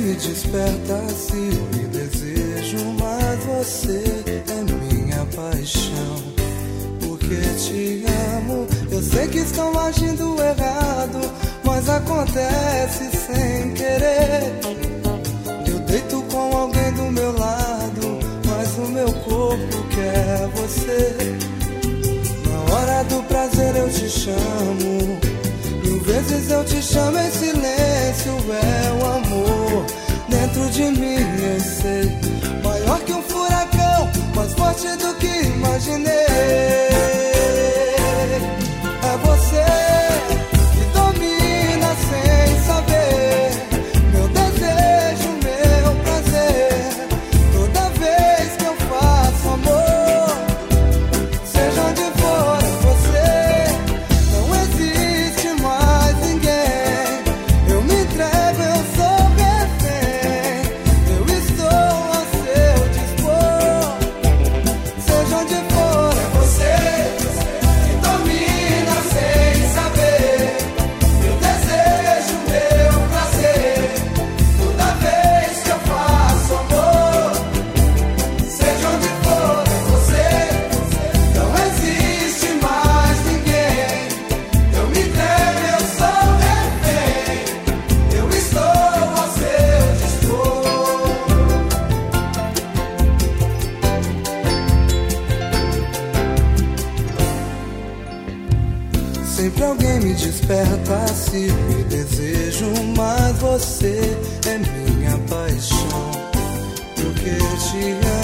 me desperta-se, me desejo, mas você é minha paixão. Porque te amo, eu sei que estão agindo errado, mas acontece sem querer. Eu deito com alguém do meu lado, mas o meu corpo quer você. Na hora do prazer eu te chamo, 1000 vezes eu te chamo em silêncio, é o amor dentro de mim, eu sei. Maior que um furacão, mais forte do que imaginei. É você que domina sem saber meu desejo, meu prazer. Toda vez que eu faço amor, seja onde for, é você. Não existe mais ninguém. Eu me entrego, eu sou refém. Eu estou ao seu dispor. Seja onde for, é você que domina sem saber meu desejo, meu prazer. Toda vez que eu faço amor, seja onde for, é você. Não existe mais ninguém. Eu me entrego, eu sou refém. Eu estou ao seu dispor. Sempre alguém me desperta-se, me desejo, mas você é minha paixão. Porque te